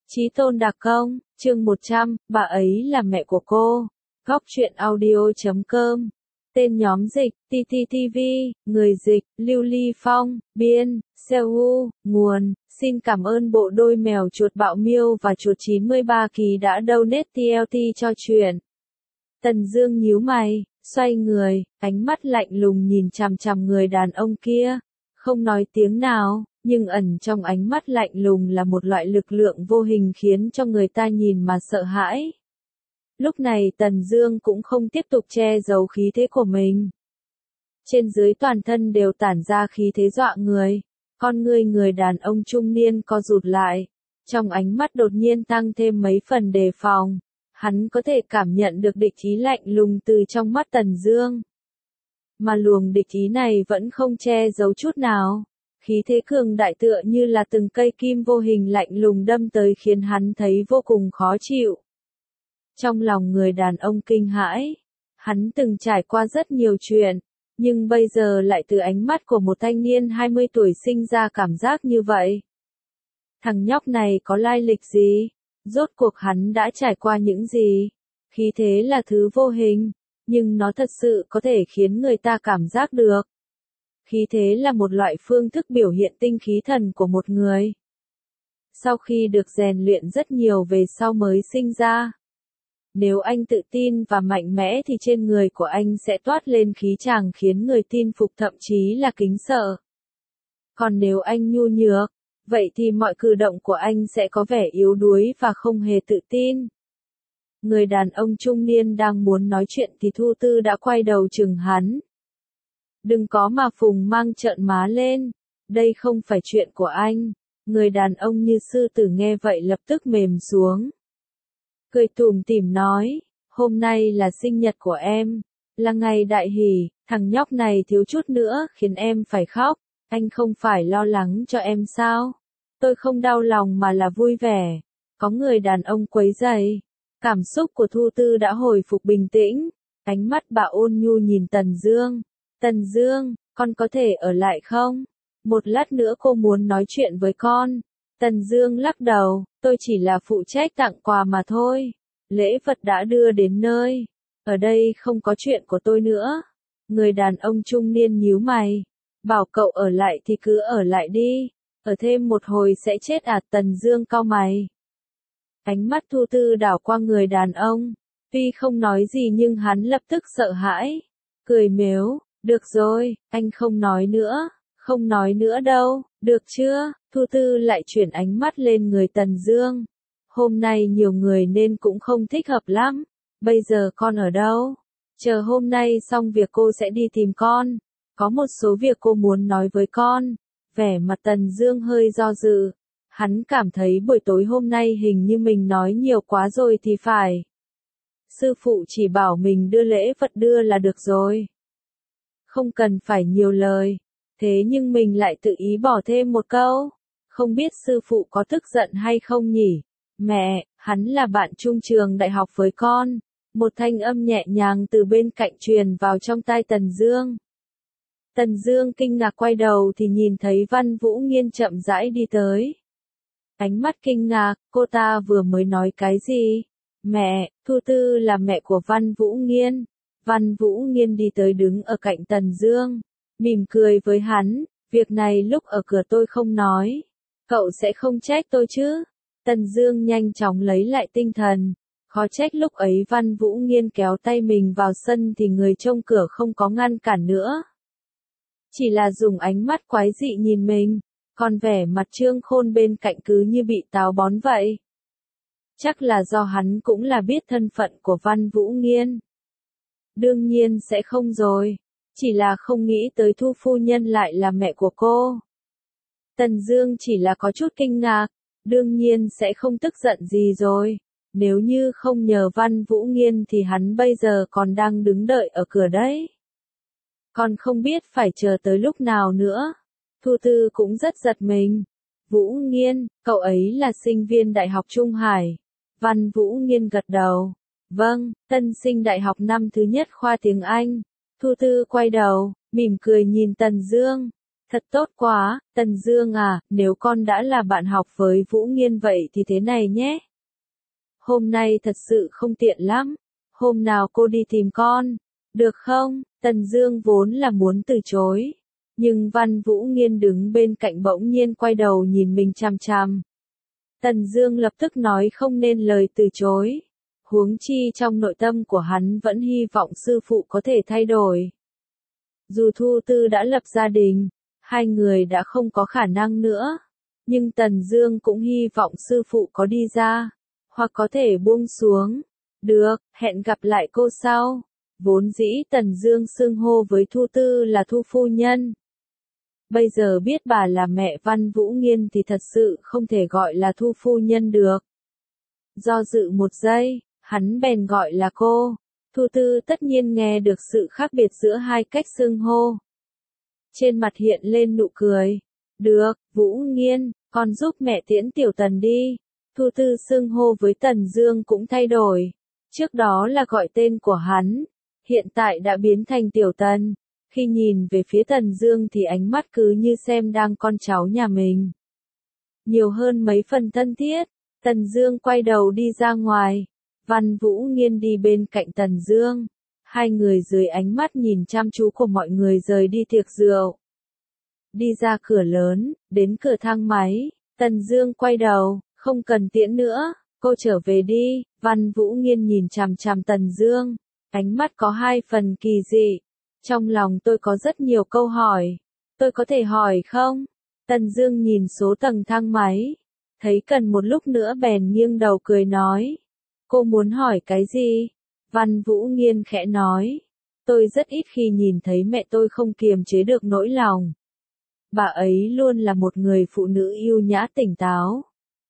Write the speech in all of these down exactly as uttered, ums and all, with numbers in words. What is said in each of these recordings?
Chí tôn đặc công, chương một trăm, bà ấy là mẹ của cô. Góc truyện audio chấm com. Tên nhóm dịch, tê tê tê vê, người dịch, Lưu Ly Phong, biên, Seoul, nguồn. Xin cảm ơn bộ đôi mèo chuột bạo miêu và chuột chín mươi ba kỳ đã donate tê lờ tê cho truyện. Tần Dương nhíu mày, xoay người, ánh mắt lạnh lùng nhìn chằm chằm người đàn ông kia, không nói tiếng nào, nhưng ẩn trong ánh mắt lạnh lùng là một loại lực lượng vô hình khiến cho người ta nhìn mà sợ hãi. Lúc này Tần Dương cũng không tiếp tục che giấu khí thế của mình. Trên dưới toàn thân đều tản ra khí thế dọa người, con ngươi người đàn ông trung niên co rụt lại, trong ánh mắt đột nhiên tăng thêm mấy phần đề phòng. Hắn có thể cảm nhận được địch ý lạnh lùng từ trong mắt Tần Dương. Mà luồng địch ý này vẫn không che giấu chút nào. Khí thế cường đại tựa như là từng cây kim vô hình lạnh lùng đâm tới khiến hắn thấy vô cùng khó chịu. Trong lòng người đàn ông kinh hãi, hắn từng trải qua rất nhiều chuyện, nhưng bây giờ lại từ ánh mắt của một thanh niên hai mươi tuổi sinh ra cảm giác như vậy. Thằng nhóc này có lai lịch gì? Rốt cuộc hắn đã trải qua những gì? Khí thế là thứ vô hình, nhưng nó thật sự có thể khiến người ta cảm giác được. Khí thế là một loại phương thức biểu hiện tinh khí thần của một người. Sau khi được rèn luyện rất nhiều về sau mới sinh ra. Nếu anh tự tin và mạnh mẽ thì trên người của anh sẽ toát lên khí chàng khiến người tin phục thậm chí là kính sợ. Còn nếu anh nhu nhược, vậy thì mọi cử động của anh sẽ có vẻ yếu đuối và không hề tự tin. Người đàn ông trung niên đang muốn nói chuyện thì Thu Tư đã quay đầu chừng hắn. Đừng có mà phùng mang trợn má lên, đây không phải chuyện của anh. Người đàn ông như sư tử nghe vậy lập tức mềm xuống. Cười tủm tỉm nói, hôm nay là sinh nhật của em, là ngày đại hỷ, thằng nhóc này thiếu chút nữa khiến em phải khóc, anh không phải lo lắng cho em sao? Tôi không đau lòng mà là vui vẻ. Có người đàn ông quấy rầy. Cảm xúc của Thu Tư đã hồi phục bình tĩnh, ánh mắt bà ôn nhu nhìn Tần Dương. Tần Dương, con có thể ở lại không? Một lát nữa cô muốn nói chuyện với con. Tần Dương lắc đầu, tôi chỉ là phụ trách tặng quà mà thôi. Lễ vật đã đưa đến nơi. Ở đây không có chuyện của tôi nữa. Người đàn ông trung niên nhíu mày. Bảo cậu ở lại thì cứ ở lại đi. Ở thêm một hồi sẽ chết à? Tần Dương cau mày. Ánh mắt Thu Tư đảo qua người đàn ông. Tuy không nói gì nhưng hắn lập tức sợ hãi. Cười mếu, được rồi, anh không nói nữa. Không nói nữa đâu, được chưa? Thu Tư lại chuyển ánh mắt lên người Tần Dương. Hôm nay nhiều người nên cũng không thích hợp lắm. Bây giờ con ở đâu? Chờ hôm nay xong việc cô sẽ đi tìm con. Có một số việc cô muốn nói với con. Vẻ mặt Tần Dương hơi do dự. Hắn cảm thấy buổi tối hôm nay hình như mình nói nhiều quá rồi thì phải. Sư phụ chỉ bảo mình đưa lễ vật đưa là được rồi. Không cần phải nhiều lời. Thế nhưng mình lại tự ý bỏ thêm một câu. Không biết sư phụ có tức giận hay không nhỉ? Mẹ, hắn là bạn chung trường đại học với con. Một thanh âm nhẹ nhàng từ bên cạnh truyền vào trong tai Tần Dương. Tần Dương kinh ngạc quay đầu thì nhìn thấy Văn Vũ Nghiên chậm rãi đi tới. Ánh mắt kinh ngạc, cô ta vừa mới nói cái gì? Mẹ, Thu Tư là mẹ của Văn Vũ Nghiên. Văn Vũ Nghiên đi tới đứng ở cạnh Tần Dương, mỉm cười với hắn, việc này lúc ở cửa tôi không nói. Cậu sẽ không trách tôi chứ? Tần Dương nhanh chóng lấy lại tinh thần. Khó trách lúc ấy Văn Vũ Nghiên kéo tay mình vào sân thì người trông cửa không có ngăn cản nữa. Chỉ là dùng ánh mắt quái dị nhìn mình, còn vẻ mặt Trương Khôn bên cạnh cứ như bị táo bón vậy. Chắc là do hắn cũng là biết thân phận của Văn Vũ Nghiên. Đương nhiên sẽ không rồi, chỉ là không nghĩ tới Thu phu nhân lại là mẹ của cô. Tần Dương chỉ là có chút kinh ngạc, đương nhiên sẽ không tức giận gì rồi. Nếu như không nhờ Văn Vũ Nghiên thì hắn bây giờ còn đang đứng đợi ở cửa đấy. Còn không biết phải chờ tới lúc nào nữa. Thu Tư cũng rất giật mình. Vũ Nghiên, cậu ấy là sinh viên Đại học Trung Hải. Văn Vũ Nghiên gật đầu. Vâng, tân sinh đại học năm thứ nhất khoa tiếng Anh. Thu Tư quay đầu, mỉm cười nhìn Tần Dương. Thật tốt quá, Tần Dương à, nếu con đã là bạn học với Vũ Nghiên vậy thì thế này nhé. Hôm nay thật sự không tiện lắm, hôm nào cô đi tìm con, được không? Tần Dương vốn là muốn từ chối, nhưng Văn Vũ Nghiên đứng bên cạnh bỗng nhiên quay đầu nhìn mình chằm chằm. Tần Dương lập tức nói không nên lời từ chối, huống chi trong nội tâm của hắn vẫn hy vọng sư phụ có thể thay đổi. Dù Thu Tư đã lập gia đình, hai người đã không có khả năng nữa, nhưng Tần Dương cũng hy vọng sư phụ có đi ra, hoặc có thể buông xuống. Được, hẹn gặp lại cô sau. Vốn dĩ Tần Dương xưng hô với Thu Tư là Thu phu nhân. Bây giờ biết bà là mẹ Văn Vũ Nghiên thì thật sự không thể gọi là Thu phu nhân được. Do dự một giây, hắn bèn gọi là cô. Thu Tư tất nhiên nghe được sự khác biệt giữa hai cách xưng hô. Trên mặt hiện lên nụ cười. Được, Vũ Nghiên, con giúp mẹ tiễn Tiểu Tần đi. Thu Tư xưng hô với Tần Dương cũng thay đổi. Trước đó là gọi tên của hắn, hiện tại đã biến thành Tiểu Tần. Khi nhìn về phía Tần Dương thì ánh mắt cứ như xem đang con cháu nhà mình. Nhiều hơn mấy phần thân thiết, Tần Dương quay đầu đi ra ngoài. Văn Vũ Nghiên đi bên cạnh Tần Dương. Hai người dưới ánh mắt nhìn chăm chú của mọi người rời đi tiệc rượu. Đi ra cửa lớn, đến cửa thang máy, Tần Dương quay đầu, không cần tiễn nữa, cô trở về đi. Văn Vũ Nghiên nhìn chằm chằm Tần Dương, ánh mắt có hai phần kỳ dị. Trong lòng tôi có rất nhiều câu hỏi, tôi có thể hỏi không? Tần Dương nhìn số tầng thang máy, thấy cần một lúc nữa bèn nghiêng đầu cười nói. Cô muốn hỏi cái gì? Văn Vũ Nghiên khẽ nói. Tôi rất ít khi nhìn thấy mẹ tôi không kiềm chế được nỗi lòng. Bà ấy luôn là một người phụ nữ yêu nhã tỉnh táo.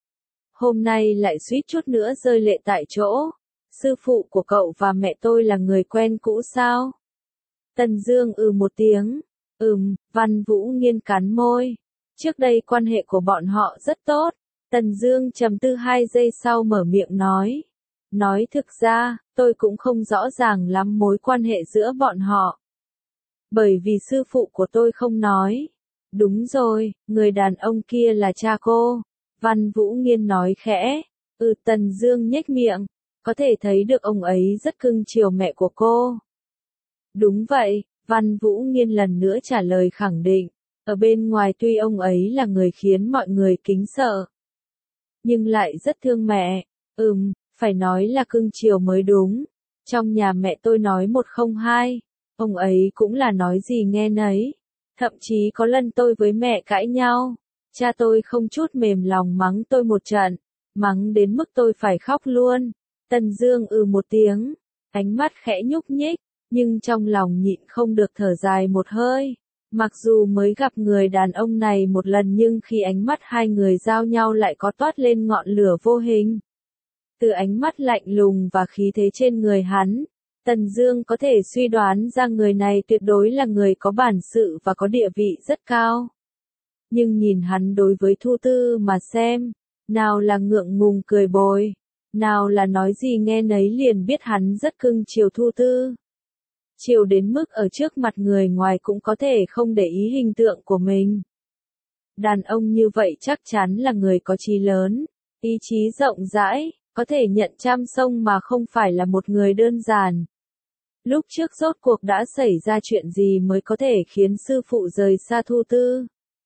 Hôm nay lại suýt chút nữa rơi lệ tại chỗ. Sư phụ của cậu và mẹ tôi là người quen cũ sao? Tần Dương ừ một tiếng. Ừm, Văn Vũ Nghiên cắn môi. Trước đây quan hệ của bọn họ rất tốt. Tần Dương trầm tư hai giây sau mở miệng nói. Nói thực ra, tôi cũng không rõ ràng lắm mối quan hệ giữa bọn họ. Bởi vì sư phụ của tôi không nói. Đúng rồi, người đàn ông kia là cha cô. Văn Vũ Nghiên nói khẽ. Ừ, Tần Dương nhếch miệng. Có thể thấy được ông ấy rất cưng chiều mẹ của cô. Đúng vậy, Văn Vũ Nghiên lần nữa trả lời khẳng định. Ở bên ngoài tuy ông ấy là người khiến mọi người kính sợ, nhưng lại rất thương mẹ. Ừm, phải nói là cưng chiều mới đúng. Trong nhà mẹ tôi nói một không hai, ông ấy cũng là nói gì nghe nấy. Thậm chí có lần tôi với mẹ cãi nhau, cha tôi không chút mềm lòng mắng tôi một trận, mắng đến mức tôi phải khóc luôn. Tần Dương ừ một tiếng, ánh mắt khẽ nhúc nhích, nhưng trong lòng nhịn không được thở dài một hơi. Mặc dù mới gặp người đàn ông này một lần nhưng khi ánh mắt hai người giao nhau lại có toát lên ngọn lửa vô hình. Từ ánh mắt lạnh lùng và khí thế trên người hắn, Tần Dương có thể suy đoán ra người này tuyệt đối là người có bản sự và có địa vị rất cao. Nhưng nhìn hắn đối với Thu Tư mà xem, nào là ngượng ngùng cười bồi, nào là nói gì nghe nấy liền biết hắn rất cưng chiều Thu Tư. Chiều đến mức ở trước mặt người ngoài cũng có thể không để ý hình tượng của mình. Đàn ông như vậy chắc chắn là người có chí lớn, ý chí rộng rãi, có thể nhận trăm sông mà không phải là một người đơn giản. Lúc trước rốt cuộc đã xảy ra chuyện gì mới có thể khiến sư phụ rời xa Thu Tư?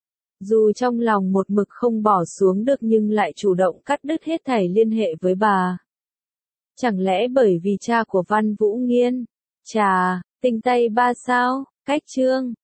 Dù trong lòng một mực không bỏ xuống được nhưng lại chủ động cắt đứt hết thảy liên hệ với bà. Chẳng lẽ bởi vì cha của Văn Vũ Nghiên? Chà, tình tay ba sao? Cách chương